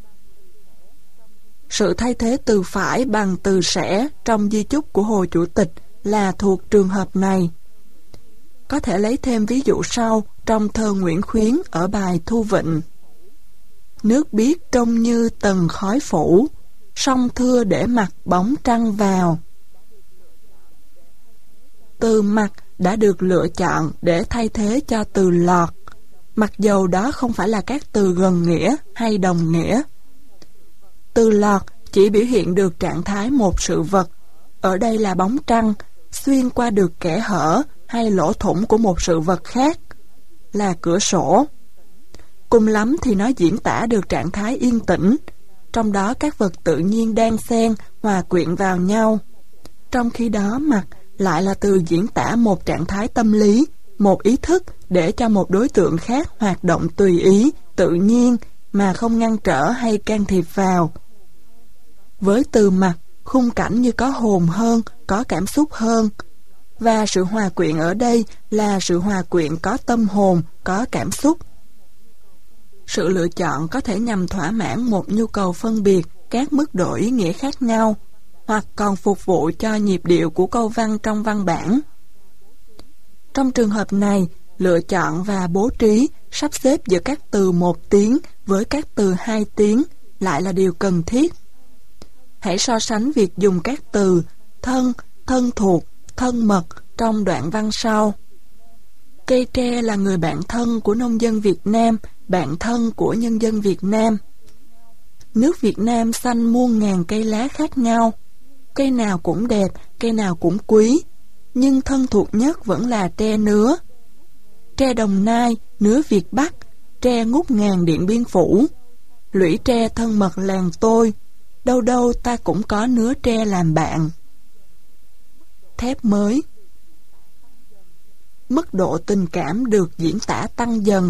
Sự thay thế từ phải bằng từ sẽ trong di chúc của Hồ Chủ tịch là thuộc trường hợp này. Có thể lấy thêm ví dụ sau trong thơ Nguyễn Khuyến ở bài Thu Vịnh. Nước biếc trông như tầng khói phủ, sông thưa để mặt bóng trăng vào. Từ mặt đã được lựa chọn để thay thế cho từ lọt, mặc dầu đó không phải là các từ gần nghĩa hay đồng nghĩa. Từ lọt chỉ biểu hiện được trạng thái một sự vật, ở đây là bóng trăng, xuyên qua được kẽ hở hay lỗ thủng của một sự vật khác, là cửa sổ. Cùng lắm thì nó diễn tả được trạng thái yên tĩnh, trong đó các vật tự nhiên đan xen, hòa quyện vào nhau. Trong khi đó mặt lại là từ diễn tả một trạng thái tâm lý, một ý thức để cho một đối tượng khác hoạt động tùy ý, tự nhiên mà không ngăn trở hay can thiệp vào. Với từ mặt, khung cảnh như có hồn hơn, có cảm xúc hơn. Và sự hòa quyện ở đây là sự hòa quyện có tâm hồn, có cảm xúc. Sự lựa chọn có thể nhằm thỏa mãn một nhu cầu phân biệt các mức độ ý nghĩa khác nhau, hoặc còn phục vụ cho nhịp điệu của câu văn trong văn bản. Trong trường hợp này, lựa chọn và bố trí, sắp xếp giữa các từ một tiếng với các từ hai tiếng lại là điều cần thiết. Hãy so sánh việc dùng các từ thân, thân thuộc, thân mật trong đoạn văn sau. Cây tre là người bạn thân của nông dân Việt Nam, bạn thân của nhân dân Việt Nam. Nước Việt Nam xanh muôn ngàn cây lá khác nhau, cây nào cũng đẹp, cây nào cũng quý, nhưng thân thuộc nhất vẫn là tre nứa. Tre Đồng Nai, nứa Việt Bắc, tre ngút ngàn Điện Biên Phủ, lũy tre thân mật làng tôi, đâu đâu ta cũng có nứa tre làm bạn. Thép mới. Mức độ tình cảm được diễn tả tăng dần.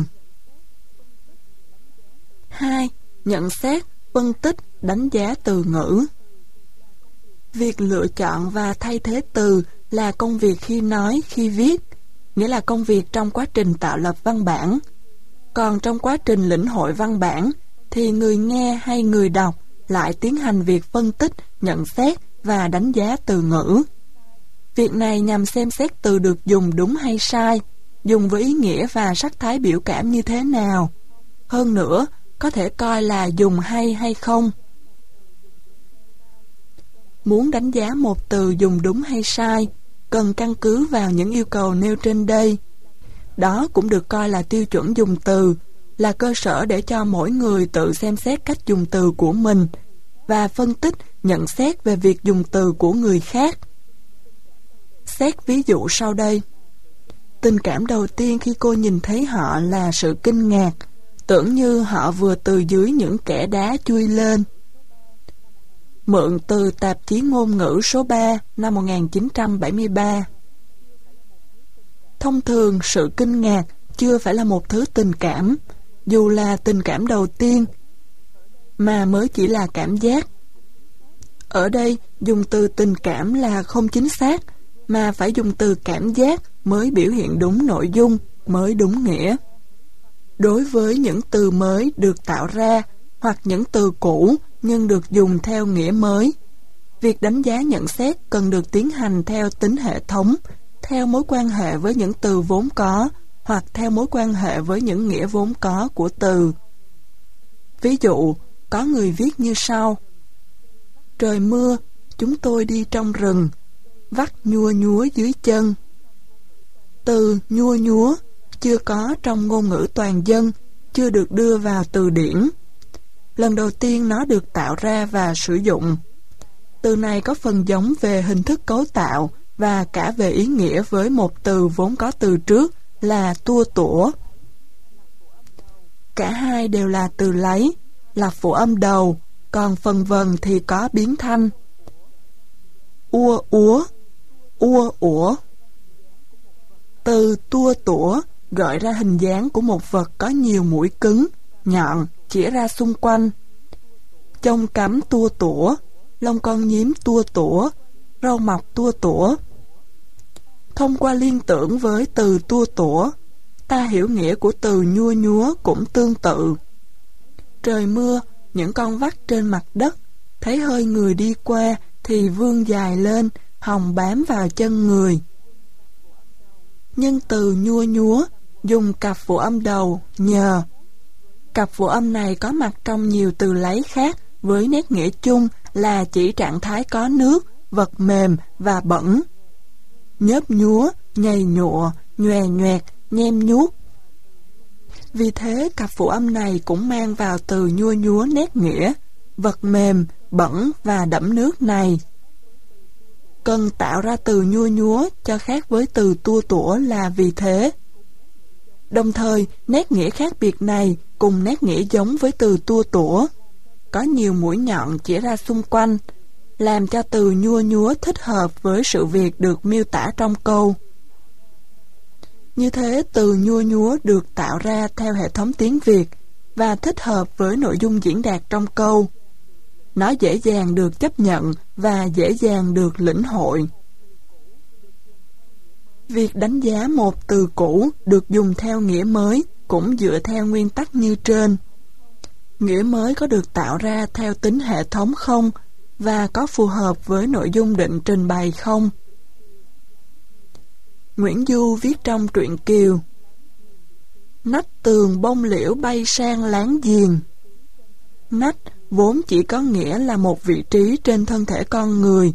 2. Nhận xét, phân tích, đánh giá từ ngữ. Việc lựa chọn và thay thế từ là công việc khi nói, khi viết, nghĩa là công việc trong quá trình tạo lập văn bản. Còn trong quá trình lĩnh hội văn bản, thì người nghe hay người đọc lại tiến hành việc phân tích, nhận xét và đánh giá từ ngữ. Việc này nhằm xem xét từ được dùng đúng hay sai, dùng với ý nghĩa và sắc thái biểu cảm như thế nào. Hơn nữa, có thể coi là dùng hay không. Muốn đánh giá một từ dùng đúng hay sai, cần căn cứ vào những yêu cầu nêu trên đây. Đó cũng được coi là tiêu chuẩn dùng từ, là cơ sở để cho mỗi người tự xem xét cách dùng từ của mình và phân tích, nhận xét về việc dùng từ của người khác. Xét ví dụ sau đây. Tình cảm đầu tiên khi cô nhìn thấy họ là sự kinh ngạc, tưởng như họ vừa từ dưới những kẽ đá chui lên. Mượn từ tạp chí ngôn ngữ số 3 năm 1973. Thông thường, sự kinh ngạc chưa phải là một thứ tình cảm, dù là tình cảm đầu tiên, mà mới chỉ là cảm giác. Ở đây, dùng từ tình cảm là không chính xác, mà phải dùng từ cảm giác mới biểu hiện đúng nội dung, mới đúng nghĩa. Đối với những từ mới được tạo ra, hoặc những từ cũ nhưng được dùng theo nghĩa mới, việc đánh giá nhận xét cần được tiến hành theo tính hệ thống, theo mối quan hệ với những từ vốn có, hoặc theo mối quan hệ với những nghĩa vốn có của từ. Ví dụ, có người viết như sau. Trời mưa, chúng tôi đi trong rừng, vắt nhua nhúa dưới chân. Từ nhua nhúa chưa có trong ngôn ngữ toàn dân, chưa được đưa vào từ điển. Lần đầu tiên nó được tạo ra và sử dụng. Từ này có phần giống về hình thức cấu tạo và cả về ý nghĩa với một từ vốn có từ trước là tua tủa. Cả hai đều là từ lấy, là phụ âm đầu, còn phần vần thì có biến thanh. Ua úa, ua ủa. Từ tua tủa gợi ra hình dáng của một vật có nhiều mũi cứng, nhọn, chĩa ra xung quanh. Chông cắm tua tủa, lông con nhím tua tủa, râu mọc tua tủa. Thông qua liên tưởng với từ tua tủa, ta hiểu nghĩa của từ nhua nhúa cũng tương tự. Trời mưa, những con vắt trên mặt đất, thấy hơi người đi qua thì vươn dài lên, hòng bám vào chân người. Nhưng từ nhua nhúa dùng cặp phụ âm đầu nhờ. Cặp phụ âm này có mặt trong nhiều từ lấy khác với nét nghĩa chung là chỉ trạng thái có nước, vật mềm và bẩn. Nhớp nhúa, nhầy nhụa, nhòe nhoẹt, nhem nhuốc. Vì thế cặp phụ âm này cũng mang vào từ nhua nhúa nét nghĩa, vật mềm, bẩn và đẫm nước này. Cần tạo ra từ nhua nhúa cho khác với từ tua tủa là vì thế. Đồng thời, nét nghĩa khác biệt này cùng nét nghĩa giống với từ tua tủa, có nhiều mũi nhọn chỉ ra xung quanh, làm cho từ nhua nhúa thích hợp với sự việc được miêu tả trong câu. Như thế, từ nhua nhúa được tạo ra theo hệ thống tiếng Việt và thích hợp với nội dung diễn đạt trong câu. Nó dễ dàng được chấp nhận và dễ dàng được lĩnh hội. Việc đánh giá một từ cũ được dùng theo nghĩa mới cũng dựa theo nguyên tắc như trên. Nghĩa mới có được tạo ra theo tính hệ thống không và có phù hợp với nội dung định trình bày không? Nguyễn Du viết trong truyện Kiều: Nách tường bông liễu bay sang láng giềng. Nách vốn chỉ có nghĩa là một vị trí trên thân thể con người,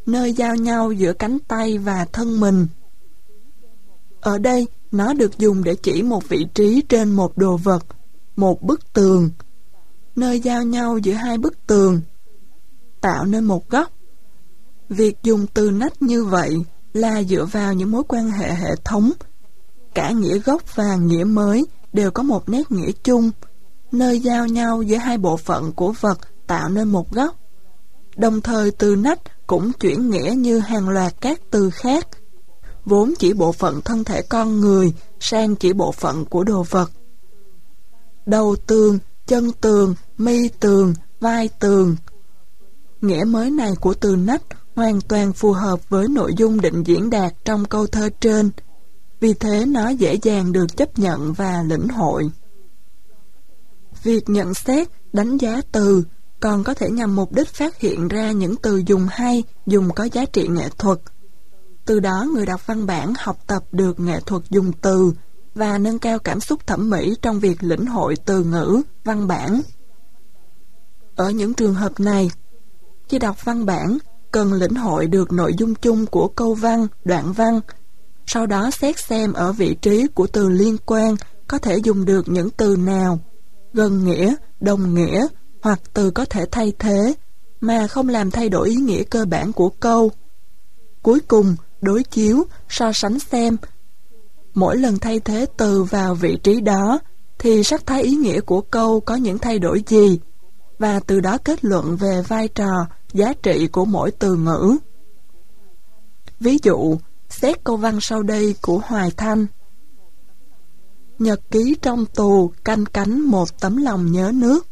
nơi giao nhau giữa cánh tay và thân mình. Ở đây, nó được dùng để chỉ một vị trí trên một đồ vật, một bức tường, nơi giao nhau giữa hai bức tường, tạo nên một góc. Việc dùng từ nách như vậy là dựa vào những mối quan hệ hệ thống. Cả nghĩa gốc và nghĩa mới đều có một nét nghĩa chung, nơi giao nhau giữa hai bộ phận của vật tạo nên một góc. Đồng thời từ nách cũng chuyển nghĩa như hàng loạt các từ khác, vốn chỉ bộ phận thân thể con người sang chỉ bộ phận của đồ vật. Đầu tường, chân tường, mi tường, vai tường. Nghĩa mới này của từ nách hoàn toàn phù hợp với nội dung định diễn đạt trong câu thơ trên, vì thế nó dễ dàng được chấp nhận và lĩnh hội. Việc nhận xét, đánh giá từ còn có thể nhằm mục đích phát hiện ra những từ dùng hay, dùng có giá trị nghệ thuật. Từ đó người đọc văn bản học tập được nghệ thuật dùng từ và nâng cao cảm xúc thẩm mỹ trong việc lĩnh hội từ ngữ, văn bản. Ở những trường hợp này, khi đọc văn bản, cần lĩnh hội được nội dung chung của câu văn, đoạn văn, sau đó xét xem ở vị trí của từ liên quan có thể dùng được những từ nào, gần nghĩa, đồng nghĩa, hoặc từ có thể thay thế, mà không làm thay đổi ý nghĩa cơ bản của câu. Cuối cùng, đối chiếu, so sánh xem, mỗi lần thay thế từ vào vị trí đó, thì sắc thái ý nghĩa của câu có những thay đổi gì, và từ đó kết luận về vai trò, giá trị của mỗi từ ngữ. Ví dụ, xét câu văn sau đây của Hoài Thanh. Nhật ký trong tù canh cánh một tấm lòng nhớ nước.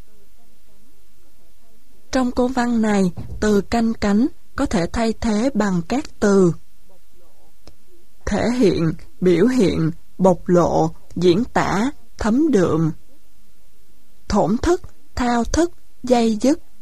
Trong câu văn này, từ canh cánh có thể thay thế bằng các từ thể hiện, biểu hiện, bộc lộ, diễn tả, thấm đượm, thổn thức, thao thức, day dứt,